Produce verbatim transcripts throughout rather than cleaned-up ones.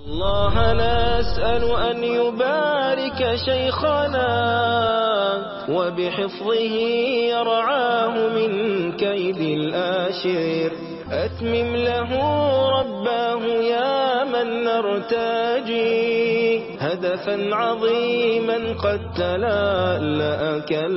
الله نسأل أن يبارك شيخنا وبحفظه يرعاه من كيد الآشر. أتمم له رباه يا من نرتجي هدفا عظيما قد تلألأ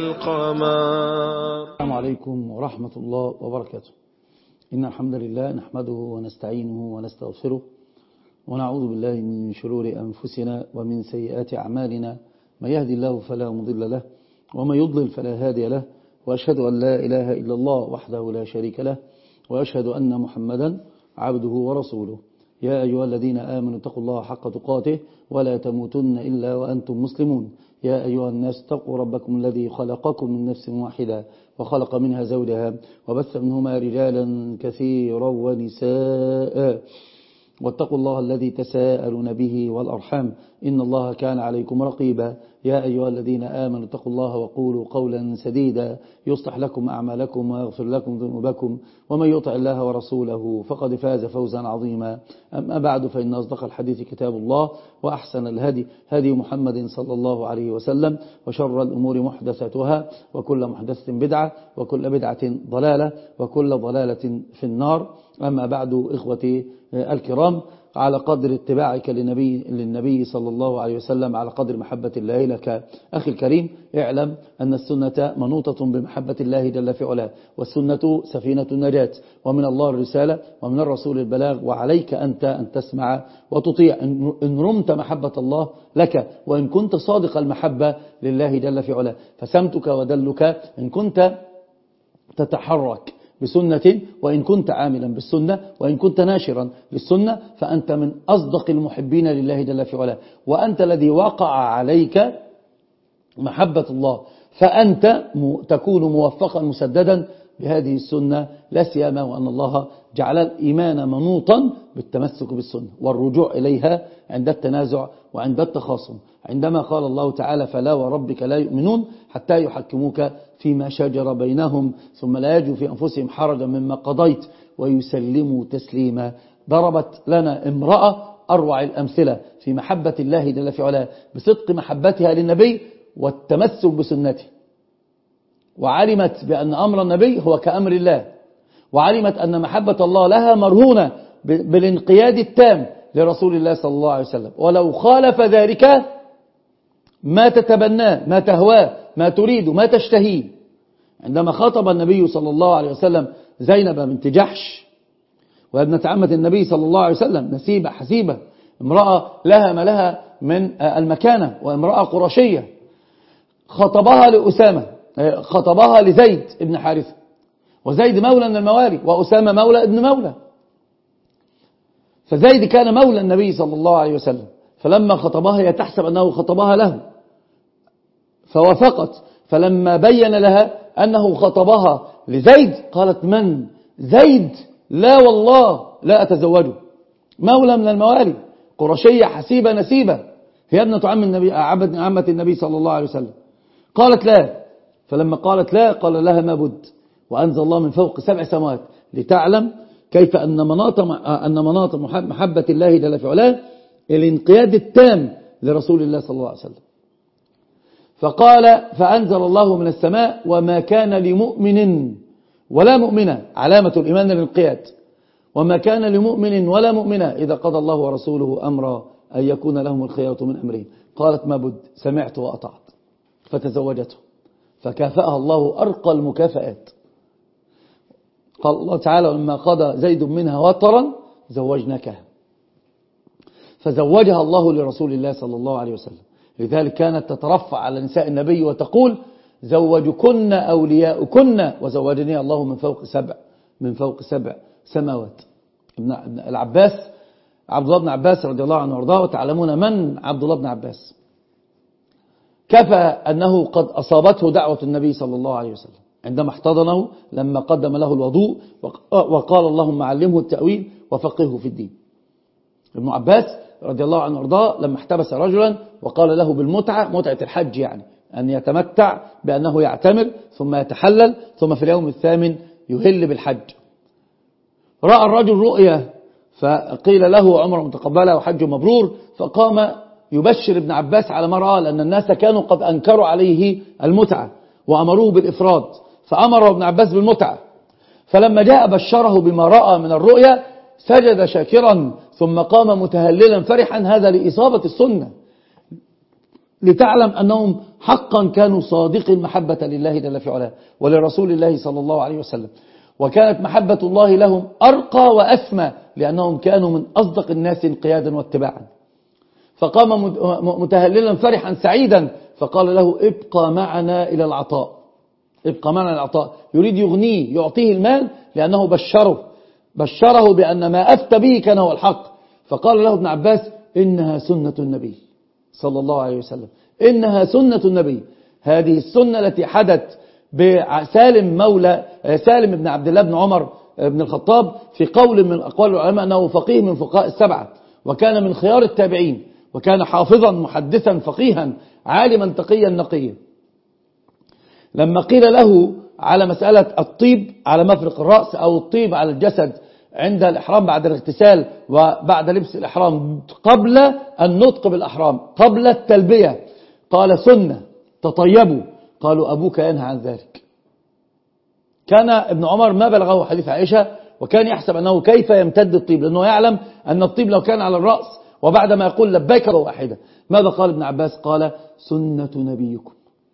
كالقمر. السلام عليكم ورحمة الله وبركاته. إن الحمد لله نحمده ونستعينه ونستغفره ونعوذ بالله من شرور أنفسنا ومن سيئات أعمالنا. من يهدي الله فلا مضل له ومن يضلل فلا هادي له، وأشهد أن لا إله إلا الله وحده لا شريك له، وأشهد أن محمدا عبده ورسوله. يا أيها الذين آمنوا اتقوا الله حق تقاته ولا تموتن إلا وأنتم مسلمون. يا أيها الناس اتقوا ربكم الذي خلقكم من نفس واحدة وخلق منها زوجها وبث منهما رجالا كثيرا ونساء، واتقوا الله الذي تساءلون به والأرحام إن الله كان عليكم رقيبا. يا أيها الذين آمنوا اتقوا الله وقولوا قولا سديدا يصلح لكم أعمالكم ويغفر لكم ذنوبكم، ومن يطع الله ورسوله فقد فاز فوزا عظيما. أما بعد، فإن أصدق الحديث كتاب الله، وأحسن الهدي هدي محمد صلى الله عليه وسلم، وشر الأمور محدثاتها، وكل محدثة بدعة، وكل بدعة ضلالة، وكل ضلالة في النار. أما بعد، إخوتي الكرام، على قدر اتباعك للنبي, للنبي صلى الله عليه وسلم، على قدر محبة الله لك أخي الكريم، اعلم أن السنة منوطة بمحبة الله جل في علاه، والسنة سفينة النجاة، ومن الله الرسالة ومن الرسول البلاغ، وعليك أنت أن تسمع وتطيع إن رمت محبة الله لك، وإن كنت صادق المحبة لله جل في علاه. فسمتك ودلك إن كنت تتحرك بسنة، وإن كنت عاملا بالسنة، وإن كنت ناشرا للسنة، فأنت من أصدق المحبين لله جل في علاه، وأنت الذي وقع عليك محبة الله، فأنت تكون موفقا مسددا بهذه السنة، لا سيما وأن الله جعل الإيمان منوطا بالتمسك بالسنة والرجوع إليها عند التنازع وعند التخاصم. عندما قال الله تعالى: فلا وربك لا يؤمنون حتى يحكموك فيما شجر بينهم ثم لا يجدوا في أنفسهم حرجا مما قضيت ويسلموا تسليما. ضربت لنا امرأة أروع الأمثلة في محبة الله جل في علاه، بصدق محبتها للنبي والتمسك بسنته، وعلمت بأن أمر النبي هو كأمر الله، وعلمت أن محبة الله لها مرهونة بالانقياد التام لرسول الله صلى الله عليه وسلم، ولو خالف ذلك ما تتبناه، ما تهواه، ما تريد، ما تشتهيه. عندما خاطب النبي صلى الله عليه وسلم زينب بنت جحش، وابنة عمة النبي صلى الله عليه وسلم، نسيبة حسيبة، امرأة لها ما لها من المكانة، وامرأة قرشية، خطبها لأسامة، خطبها لزيد ابن حارثة، وزيد مولى من الموالي، وأسامة مولى ابن مولى. فزيد كان مولى النبي صلى الله عليه وسلم، فلما خطبها هي تحسب أنه خطبها له، فوافقت. فلما بين لها أنه خطبها لزيد قالت: من زيد؟ لا والله لا أتزوجه، مولى من الموالي، قرشية حسيبة نسيبة، هي ابنة عم النبي، عمة النبي صلى الله عليه وسلم. قالت لا. فلما قالت لا قال لها: ما بد. وأنزل الله من فوق سبع سماوات لتعلم كيف أن مناط أن مناط محبة الله جل في علاه الانقياد التام لرسول الله صلى الله عليه وسلم. فقال: فأنزل الله من السماء: وما كان لمؤمن ولا مؤمنة، علامة الإيمان الانقياد، وما كان لمؤمن ولا مؤمنة إذا قضى الله ورسوله أمرا أن يكون لهم الخيرة من أمرهم. قالت: ما بد، سمعت وأطعت. فتزوجته، فكافأها الله أرقى المكافآت. قال الله تعالى: لما قضى زيد منها وطرا زوجناكها. فزوجها الله لرسول الله صلى الله عليه وسلم. لذلك كانت تترفع على نساء النبي وتقول: زوجكن أولياؤكن وزوجني الله من فوق سبع من فوق سبع سماوات. ابن العباس عبد الله بن عباس رضي الله عنه وارضاه، وتعلمون من عبد الله بن عباس، كفى أنه قد أصابته دعوة النبي صلى الله عليه وسلم عندما احتضنه لما قدم له الوضوء وقال: اللهم علمه التأويل وفقهه في الدين. ابن عباس رضي الله عنه وارضاه لما احتبس رجلا وقال له بالمتعة، متعة الحج، يعني أن يتمتع بأنه يعتمر ثم يتحلل ثم في اليوم الثامن يهل بالحج. رأى الرجل رؤيا فقيل له عمره متقبلة وحج مبرور، فقام يبشر ابن عباس على ما رأى، لأن الناس كانوا قد أنكروا عليه المتعة وأمروه بالإفراد، فأمر ابن عباس بالمتعة. فلما جاء بشره بما رأى من الرؤيا سجد شاكرا ثم قام متهللا فرحا، هذا لإصابة السنة، لتعلم أنهم حقا كانوا صادق المحبة لله جل في علاه ولرسول الله صلى الله عليه وسلم، وكانت محبة الله لهم أرقى وأسمى لأنهم كانوا من أصدق الناس انقيادا واتباعا. فقام متهللا فرحا سعيدا فقال له ابقى معنا إلى العطاء، ابقى معنا العطاء، يريد يغنيه يعطيه المال لأنه بشره بشره بأن ما أفتى به كان هو الحق. فقال له ابن عباس إنها سنة النبي صلى الله عليه وسلم، إنها سنة النبي، هذه السنة التي حدث بسالم مولى سالم بن عبد الله بن عمر بن الخطاب في قول من أقوال العلماء أنه فقيه من فقهاء السبعة، وكان من خيار التابعين، وكان حافظا محدثا فقيها عالما تقيا نقيا. لما قيل له على مسألة الطيب على مفرق الرأس أو الطيب على الجسد عند الإحرام بعد الاغتسال وبعد لبس الإحرام قبل النطق بالأحرام قبل التلبية، قال سنة تطيبوا، قالوا أبوك ينهى عن ذلك. كان ابن عمر ما بلغه حديث عائشة وكان يحسب أنه كيف يمتد الطيب، لأنه يعلم أن الطيب لو كان على الرأس وبعد ما يقول لبيك واحدة. ماذا قال ابن عباس؟ قال سنة نبيكم،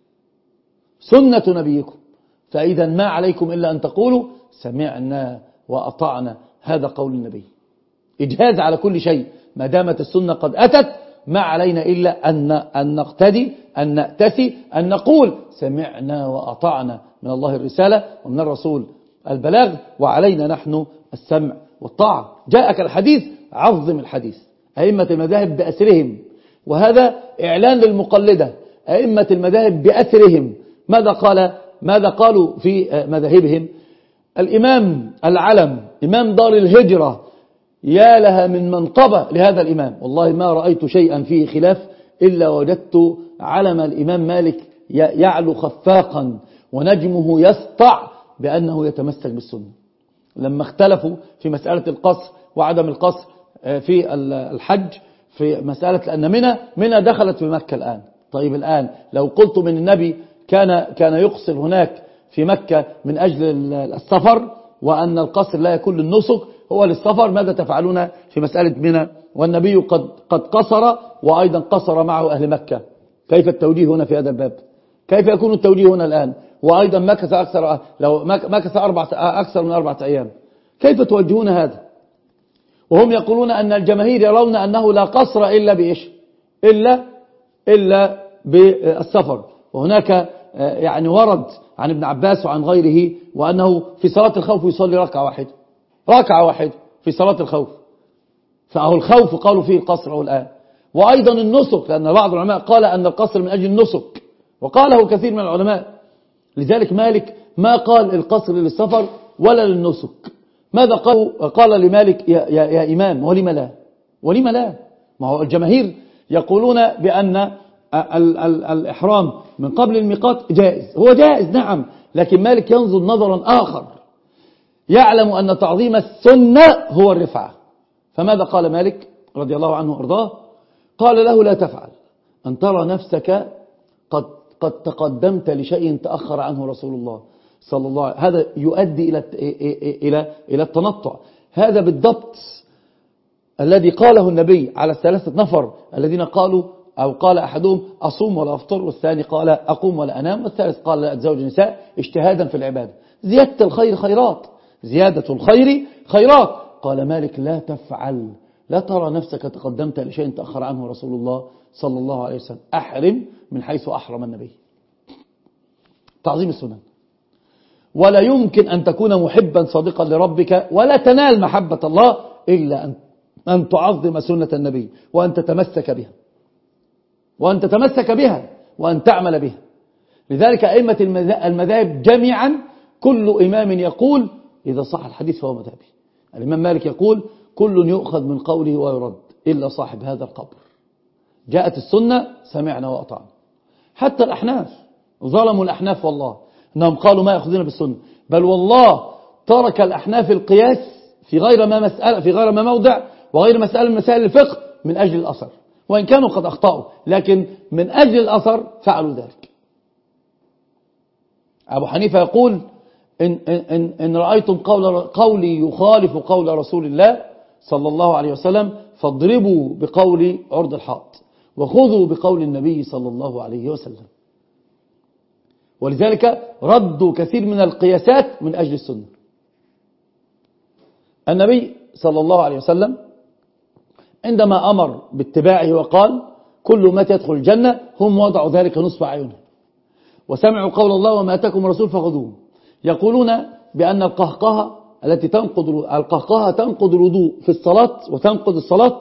سنة نبيكم، فإذا ما عليكم إلا أن تقولوا سمعنا وأطعنا، هذا قول النبي، إجهاز على كل شيء، ما دامت السنة قد أتت ما علينا إلا أن أن نقتدي، أن نأتسي، أن نقول سمعنا وأطعنا، من الله الرسالة ومن الرسول البلاغ، وعلينا نحن السمع والطاعة. جاءك الحديث عظم الحديث، أئمة المذاهب بأسرهم، وهذا إعلان للمقلدة، أئمة المذاهب بأسرهم ماذا قال ماذا قالوا في مذاهبهم؟ الإمام العلم إمام دار الهجرة، يا لها من منقبة لهذا الإمام، والله ما رأيت شيئا فيه خلاف إلا وجدت علم الإمام مالك يعلو خفاقا ونجمه يسطع بأنه يتمسك بالسنة. لما اختلفوا في مسألة القصر وعدم القصر في الحج، في مسألة أن منى منى دخلت في مكة الآن، طيب الآن لو قلت من النبي كان كان يقصر هناك في مكة من أجل السفر، وأن القصر لا يكون للنسك هو للسفر، ماذا تفعلون في مسألة منى والنبي قد قد قصر وأيضا قصر معه أهل مكة؟ كيف التوجيه هنا في هذا الباب؟ كيف يكون التوجيه هنا الآن؟ وأيضا مكث أكثر لو مكث أربعة أكثر من أربعة أيام، كيف توجهون هذا؟ وهم يقولون أن الجماهير يرون أنه لا قصر إلا بإيش؟ إلا إلا بالسفر. وهناك يعني ورد عن ابن عباس وعن غيره وأنه في صلاة الخوف يصلي ركعة واحدة ركعة واحدة في صلاة الخوف، فأهو الخوف قالوا فيه القصر الآن. وأيضا النسك، لأن بعض العلماء قال أن القصر من أجل النسك، وقاله كثير من العلماء، لذلك مالك ما قال القصر للسفر ولا للنسك. ماذا قال؟ قال لمالك يا, يا, يا إمام ولم لا ولم لا ما هو الجماهير يقولون بأن ال ال الإحرام من قبل الميقات جائز، هو جائز نعم، لكن مالك ينظر نظرا آخر، يعلم أن تعظيم السنة هو الرفعة. فماذا قال مالك رضي الله عنه وارضاه؟ قال له لا تفعل أن ترى نفسك قد قد تقدمت لشيء تأخر عنه رسول الله صلى الله عليه وسلم، هذا يؤدي إلى إلى إلى التنطع. هذا بالضبط الذي قاله النبي على الثلاثة نفر الذين قالوا، أو قال أحدهم أصوم ولا أفطر، والثاني قال أقوم ولا أنام، والثالث قال لا أتزوج النساء اجتهادا في العبادة. زيادة الخير خيرات، زيادة الخير خيرات. قال مالك لا تفعل، لا ترى نفسك تقدمت لشيء تأخر عنه رسول الله صلى الله عليه وسلم، أحرم من حيث أحرم النبي. تعظيم السنن. ولا يمكن أن تكون محبا صادقا لربك ولا تنال محبة الله إلا أن أن تعظم سنة النبي، وأن تتمسك بها وأن تتمسك بها وأن تعمل بها. لذلك أئمة المذاهب جميعا كل إمام يقول إذا صح الحديث فهو مذهبي. الإمام مالك يقول كل يؤخذ من قوله ويرد إلا صاحب هذا القبر. جاءت السنة سمعنا وأطعنا. حتى الأحناف ظلموا الأحناف والله، أنهم قالوا ما يأخذون بالسنة، بل والله ترك الأحناف القياس في غير ما مسألة في غير ما موضع وغير مسألة من مسائل الفقه من أجل الأثر، وإن كانوا قد أخطأوا لكن من أجل الأثر فعلوا ذلك. أبو حنيفة يقول إن, إن, إن رأيتم قول قولي يخالف قول رسول الله صلى الله عليه وسلم فاضربوا بقول عرض الحائط وخذوا بقول النبي صلى الله عليه وسلم. ولذلك ردوا كثير من القياسات من أجل السنة. النبي صلى الله عليه وسلم عندما أمر باتباعه وقال كل ما تدخل الجنة هم وضعوا ذلك نصف أعينهم وسمعوا قول الله وما أتاكم الرسول فخذوه. يقولون بأن القهقهة التي تنقض القهقهة تنقض الوضوء في الصلاة وتنقض الصلاة،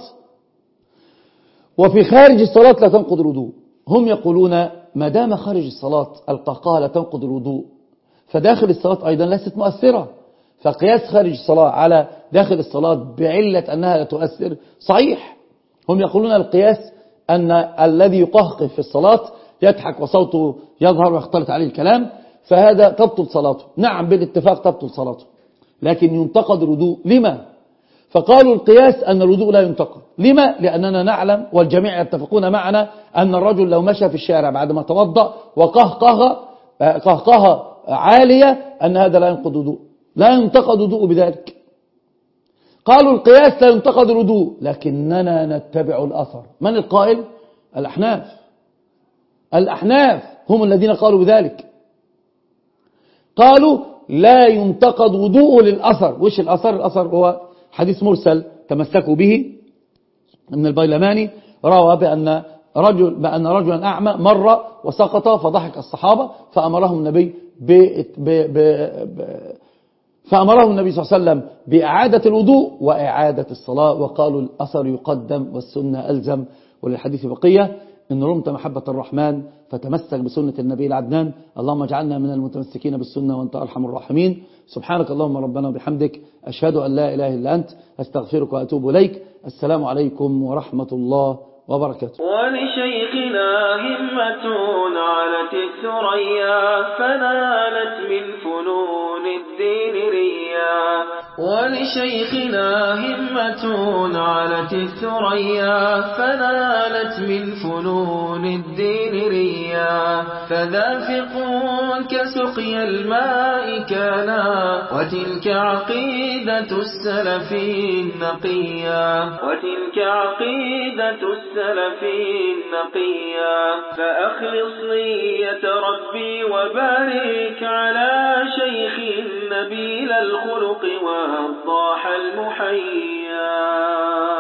وفي خارج الصلاة لا تنقض الوضوء. هم يقولون ما دام خارج الصلاة القهقهة لا تنقض الوضوء فداخل الصلاة أيضا ليست مؤثرة، فقياس خارج الصلاة على داخل الصلاة بعلة أنها لا تؤثر صحيح. هم يقولون القياس أن الذي يقهقه في الصلاة يضحك وصوته يظهر ويختلط عليه الكلام فهذا تبطل صلاته. نعم بالاتفاق تبطل صلاته، لكن ينتقد الوضوء. لما؟ فقالوا القياس أن الوضوء لا ينتقد. لما؟ لأننا نعلم والجميع يتفقون معنا أن الرجل لو مشى في الشارع بعدما توضأ وقهقه قهقه عالية أن هذا لا ينقض وضوء، لا ينتقد وضوء بذلك. قالوا القياس لا ينتقد الوضوء لكننا نتبع الأثر. من القائل؟ الأحناف. الأحناف هم الذين قالوا بذلك، قالوا لا ينتقد وضوء للأثر. وش الأثر؟ الأثر هو حديث مرسل تمسكوا به من البيلماني روى بأن رجل بأن رجلا أعمى مر وسقط فضحك الصحابة فأمرهم النبي ب ب ب ب فأمرهم النبي صلى الله عليه وسلم بإعادة الوضوء وإعادة الصلاة، وقالوا الأثر يقدم والسنة ألزم. وللحديث بقية إن رمت محبة الرحمن فتمسك بسنة النبي العدنان. اللهم اجعلنا من المتمسكين بالسنة وأنت أرحم الراحمين. سبحانك اللهم ربنا وبحمدك أشهد أن لا إله إلا أنت أستغفرك وأتوب إليك. السلام عليكم ورحمة الله وبركاته. ولشيخنا همة علت الثريا فنالت من فنون الدين ريا. ولشيخنا همة علت الثريا فنالت من فنون الدين ريا. فذا فقه كسقي الماء كانا وتلك عقيدة السلف النقيا. وتلك عقيدة السلف النقيا. فأخلص نية ربي وبارك على شيخ نبيل الخلق والضاح المحيا.